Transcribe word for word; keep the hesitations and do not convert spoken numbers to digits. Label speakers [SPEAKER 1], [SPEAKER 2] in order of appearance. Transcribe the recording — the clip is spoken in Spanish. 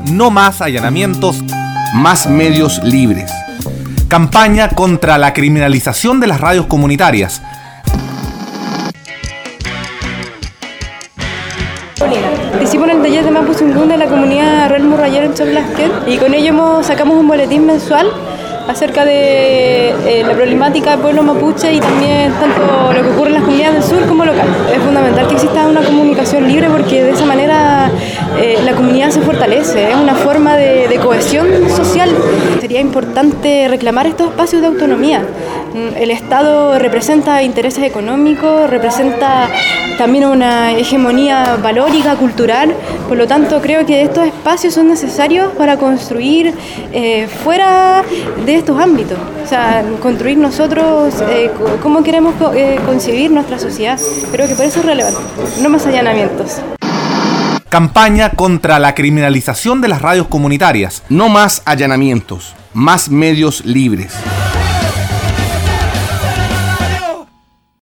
[SPEAKER 1] No más allanamientos.
[SPEAKER 2] Más medios libres.
[SPEAKER 1] Campaña contra la criminalización de las radios comunitarias.
[SPEAKER 3] Hicimos el taller de Mapuzungún de la comunidad Real Murrayero en Chaplasquet y con ello hemos, sacamos un boletín mensual acerca de eh, la problemática del pueblo mapuche y también tanto lo que ocurre en las comunidades del sur como local. Es fundamental que exista una comunicación libre porque de esa manera eh, la comunidad se fortalece, es una forma de, de cohesión social. Sería importante reclamar estos espacios de autonomía. El Estado representa intereses económicos, representa también una hegemonía valórica, cultural, por lo tanto creo que estos espacios son necesarios para construir eh, fuera de estos ámbitos, o sea, construir nosotros eh, cómo queremos eh, concebir nuestra sociedad. Creo que por eso es relevante, no más allanamientos.
[SPEAKER 1] Campaña contra la criminalización de las radios comunitarias.
[SPEAKER 2] No más allanamientos, más medios libres.